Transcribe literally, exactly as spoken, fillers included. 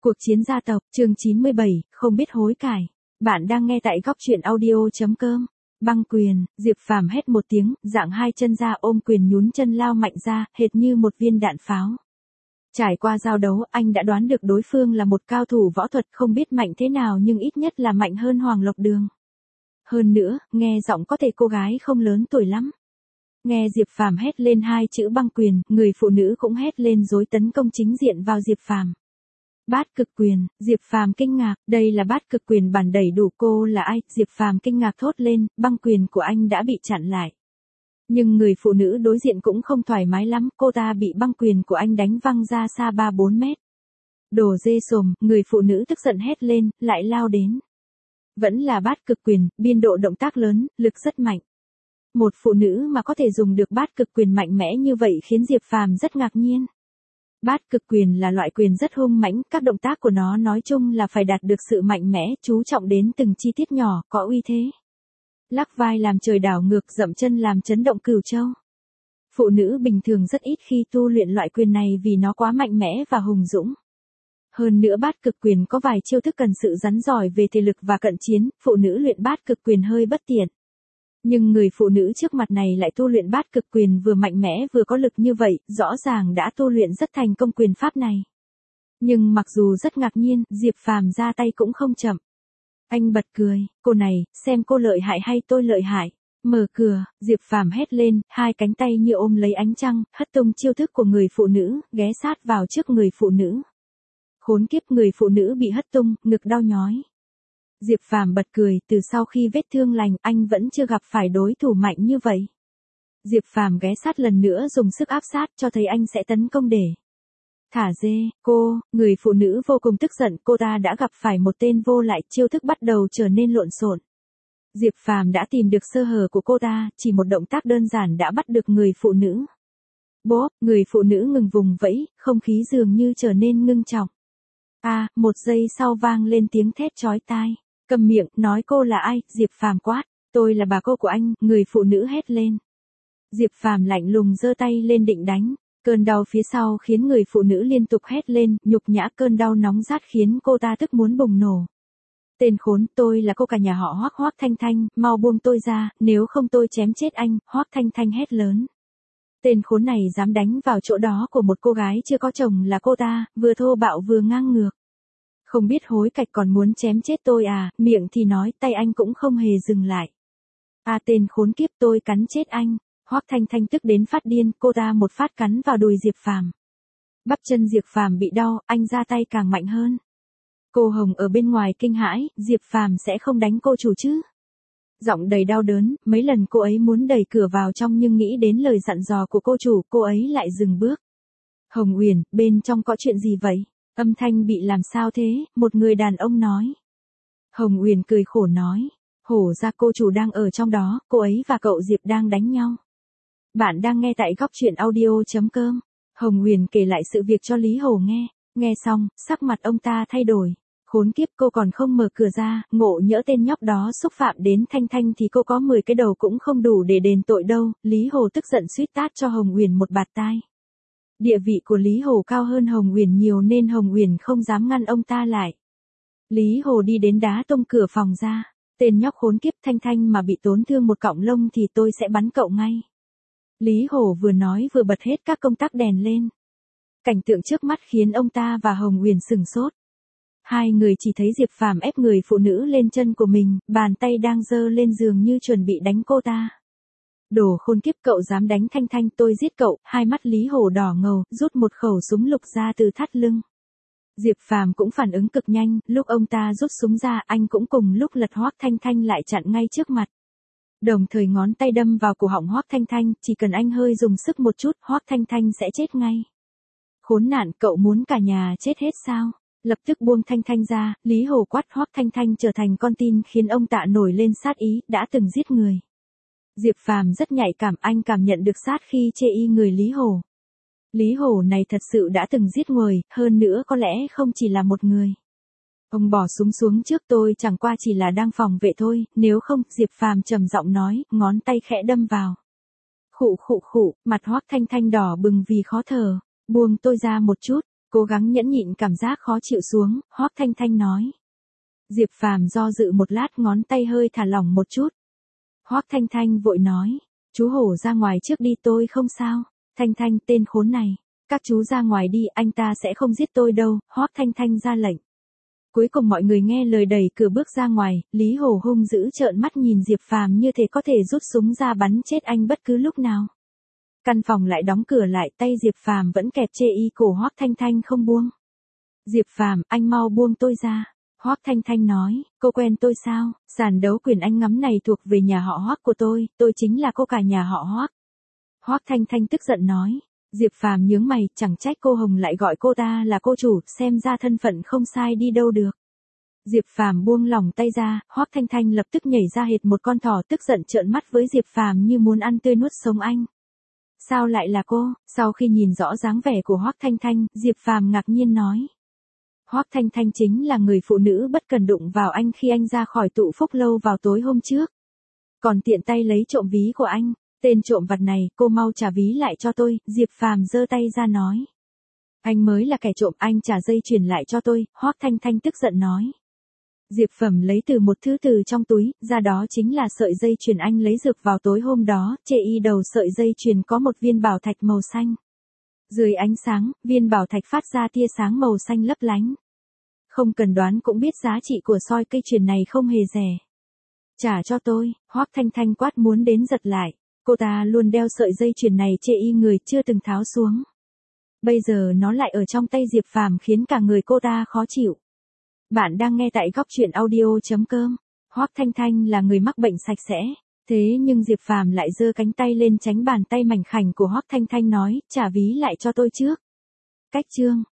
Cuộc chiến gia tộc, chương chín mươi bảy, không biết hối cải. Bạn đang nghe tại góc truyện audio.com. Băng quyền, Diệp Phàm hét một tiếng, dạng hai chân ra ôm quyền nhún chân lao mạnh ra, hệt như một viên đạn pháo. Trải qua giao đấu, anh đã đoán được đối phương là một cao thủ võ thuật, không biết mạnh thế nào nhưng ít nhất là mạnh hơn Hoàng Lộc Đường. Hơn nữa, nghe giọng có thể cô gái không lớn tuổi lắm. Nghe Diệp Phàm hét lên hai chữ băng quyền, người phụ nữ cũng hét lên dối tấn công chính diện vào Diệp Phàm. Bát cực quyền, Diệp Phàm kinh ngạc, đây là bát cực quyền bản đầy đủ, cô là ai? Diệp Phàm kinh ngạc thốt lên, băng quyền của anh đã bị chặn lại. Nhưng người phụ nữ đối diện cũng không thoải mái lắm, cô ta bị băng quyền của anh đánh văng ra xa ba bốn mét. Đồ dê sồm, người phụ nữ tức giận hét lên, lại lao đến. Vẫn là bát cực quyền, biên độ động tác lớn, lực rất mạnh. Một phụ nữ mà có thể dùng được bát cực quyền mạnh mẽ như vậy khiến Diệp Phàm rất ngạc nhiên. Bát cực quyền là loại quyền rất hung mãnh, các động tác của nó nói chung là phải đạt được sự mạnh mẽ, chú trọng đến từng chi tiết nhỏ, có uy thế. Lắc vai làm trời đảo ngược, dậm chân làm chấn động cửu châu. Phụ nữ bình thường rất ít khi tu luyện loại quyền này vì nó quá mạnh mẽ và hùng dũng. Hơn nữa bát cực quyền có vài chiêu thức cần sự rắn giỏi về thể lực và cận chiến, phụ nữ luyện bát cực quyền hơi bất tiện. Nhưng người phụ nữ trước mặt này lại tu luyện bát cực quyền vừa mạnh mẽ vừa có lực như vậy, rõ ràng đã tu luyện rất thành công quyền pháp này. Nhưng mặc dù rất ngạc nhiên, Diệp Phàm ra tay cũng không chậm. Anh bật cười, cô này, xem cô lợi hại hay tôi lợi hại. Mở cửa, Diệp Phàm hét lên, hai cánh tay như ôm lấy ánh trăng, hất tung chiêu thức của người phụ nữ, ghé sát vào trước người phụ nữ. Khốn kiếp, người phụ nữ bị hất tung, ngực đau nhói. Diệp Phàm bật cười, từ sau khi vết thương lành, anh vẫn chưa gặp phải đối thủ mạnh như vậy. Diệp Phàm ghé sát lần nữa dùng sức áp sát, cho thấy anh sẽ tấn công để. Thả dê, cô, người phụ nữ vô cùng tức giận, cô ta đã gặp phải một tên vô lại, chiêu thức bắt đầu trở nên lộn xộn. Diệp Phàm đã tìm được sơ hở của cô ta, chỉ một động tác đơn giản đã bắt được người phụ nữ. Bốp, người phụ nữ ngừng vùng vẫy, không khí dường như trở nên ngưng trọng. À, một giây sau vang lên tiếng thét chói tai. Cầm miệng, nói cô là ai? Diệp Phàm quát. Tôi là bà cô của anh, người phụ nữ hét lên. Diệp Phàm lạnh lùng giơ tay lên định đánh. Cơn đau phía sau khiến người phụ nữ liên tục hét lên, nhục nhã, cơn đau nóng rát khiến cô ta tức muốn bùng nổ. Tên khốn, tôi là cô cả nhà họ Hoắc, Hoắc Thanh Thanh, mau buông tôi ra, nếu không tôi chém chết anh, Hoắc Thanh Thanh hét lớn. Tên khốn này dám đánh vào chỗ đó của một cô gái chưa có chồng là cô ta, vừa thô bạo vừa ngang ngược. Không biết hối cải còn muốn chém chết tôi à, miệng thì nói, tay anh cũng không hề dừng lại. À tên khốn kiếp, tôi cắn chết anh. Hoắc Thanh Thanh tức đến phát điên, cô ta một phát cắn vào đùi Diệp Phàm. Bắp chân Diệp Phàm bị đau, anh ra tay càng mạnh hơn. Cô Hồng ở bên ngoài kinh hãi, Diệp Phàm sẽ không đánh cô chủ chứ? Giọng đầy đau đớn, mấy lần cô ấy muốn đẩy cửa vào trong nhưng nghĩ đến lời dặn dò của cô chủ, cô ấy lại dừng bước. Hồng Uyển, bên trong có chuyện gì vậy? Âm thanh bị làm sao thế? Một người đàn ông nói. Hồng Uyển cười khổ nói. Hổ ra, cô chủ đang ở trong đó, cô ấy và cậu Diệp đang đánh nhau. Bạn đang nghe tại góc truyện audio.com. Hồng Uyển kể lại sự việc cho Lý Hổ nghe. Nghe xong, sắc mặt ông ta thay đổi. Khốn kiếp, cô còn không mở cửa ra, ngộ nhỡ tên nhóc đó xúc phạm đến Thanh Thanh thì cô có mười cái đầu cũng không đủ để đền tội đâu. Lý Hổ tức giận suýt tát cho Hồng Uyển một bạt tai. Địa vị của Lý Hổ cao hơn Hồng Uyển nhiều nên Hồng Uyển không dám ngăn ông ta lại. Lý Hổ đi đến đá tung cửa phòng ra. Tên nhóc khốn kiếp, Thanh Thanh mà bị tổn thương một cọng lông thì tôi sẽ bắn cậu ngay. Lý Hổ vừa nói vừa bật hết các công tắc đèn lên. Cảnh tượng trước mắt khiến ông ta và Hồng Uyển sửng sốt. Hai người chỉ thấy Diệp Phàm ép người phụ nữ lên chân của mình, bàn tay đang giơ lên giường như chuẩn bị đánh cô ta. Đồ khôn kiếp, cậu dám đánh Thanh Thanh, tôi giết cậu. Hai mắt Lý Hổ đỏ ngầu, rút một khẩu súng lục ra từ thắt lưng. Diệp Phàm cũng phản ứng cực nhanh, lúc ông ta rút súng ra, anh cũng cùng lúc lật Hoắc Thanh Thanh lại chặn ngay trước mặt. Đồng thời ngón tay đâm vào cổ họng Hoắc Thanh Thanh, chỉ cần anh hơi dùng sức một chút, Hoắc Thanh Thanh sẽ chết ngay. Khốn nạn, cậu muốn cả nhà chết hết sao? Lập tức buông Thanh Thanh ra, Lý Hổ quát Hoắc Thanh Thanh trở thành con tin khiến ông ta nổi lên sát ý, đã từng giết người. Diệp Phàm rất nhạy cảm, anh cảm nhận được sát khi chê y người Lý Hổ. Lý Hổ này thật sự đã từng giết người, hơn nữa có lẽ không chỉ là một người. Ông bỏ súng xuống trước, tôi chẳng qua chỉ là đang phòng vệ thôi, nếu không, Diệp Phàm trầm giọng nói, ngón tay khẽ đâm vào. Khụ khụ khụ, mặt Hoắc Thanh Thanh đỏ bừng vì khó thở, buông tôi ra một chút. Cố gắng nhẫn nhịn cảm giác khó chịu xuống, Hoắc Thanh Thanh nói. Diệp Phàm do dự một lát, ngón tay hơi thả lỏng một chút. Hoắc Thanh Thanh vội nói, chú Hổ ra ngoài trước đi, tôi không sao. Thanh Thanh, tên khốn này, các chú ra ngoài đi, anh ta sẽ không giết tôi đâu, Hoắc Thanh Thanh ra lệnh. Cuối cùng mọi người nghe lời đẩy cửa bước ra ngoài, Lý Hổ hung dữ trợn mắt nhìn Diệp Phàm như thể có thể rút súng ra bắn chết anh bất cứ lúc nào. Căn phòng lại đóng cửa lại, tay Diệp Phàm vẫn kẹp chê y cổ Hoắc Thanh Thanh không buông. Diệp Phàm, anh mau buông tôi ra. Hoắc Thanh Thanh nói, cô quen tôi sao? Sàn đấu quyền anh ngắm này thuộc về nhà họ Hoắc của tôi, tôi chính là cô cả nhà họ Hoắc. Hoắc Thanh Thanh tức giận nói. Diệp Phàm nhướng mày, chẳng trách cô Hồng lại gọi cô ta là cô chủ, xem ra thân phận không sai đi đâu được. Diệp Phàm buông lỏng tay ra, Hoắc Thanh Thanh lập tức nhảy ra hệt một con thỏ, tức giận trợn mắt với Diệp Phàm như muốn ăn tươi nuốt sống anh. Sao lại là cô? Sau khi nhìn rõ dáng vẻ của Hoắc Thanh Thanh, Diệp Phàm ngạc nhiên nói. Hoắc Thanh Thanh chính là người phụ nữ bất cần đụng vào anh khi anh ra khỏi tụ phúc lâu vào tối hôm trước. Còn tiện tay lấy trộm ví của anh. Tên trộm vặt này, cô mau trả ví lại cho tôi, Diệp Phàm giơ tay ra nói. Anh mới là kẻ trộm, anh trả dây chuyền lại cho tôi, Hoắc Thanh Thanh tức giận nói. Diệp Phàm lấy từ một thứ từ trong túi, ra đó chính là sợi dây chuyền anh lấy dược vào tối hôm đó, chê y đầu sợi dây chuyền có một viên bảo thạch màu xanh. Dưới ánh sáng, viên bảo thạch phát ra tia sáng màu xanh lấp lánh. Không cần đoán cũng biết giá trị của soi cây chuyền này không hề rẻ. Trả cho tôi, Hoắc Thanh Thanh quát muốn đến giật lại. Cô ta luôn đeo sợi dây chuyền này chê y người chưa từng tháo xuống. Bây giờ nó lại ở trong tay Diệp Phàm khiến cả người cô ta khó chịu. Bạn đang nghe tại góc truyện audio chấm com. Hoắc Thanh Thanh là người mắc bệnh sạch sẽ. Thế nhưng Diệp Phàm lại giơ cánh tay lên tránh bàn tay mảnh khảnh của Hoắc Thanh Thanh nói, trả ví lại cho tôi trước. Cách chương.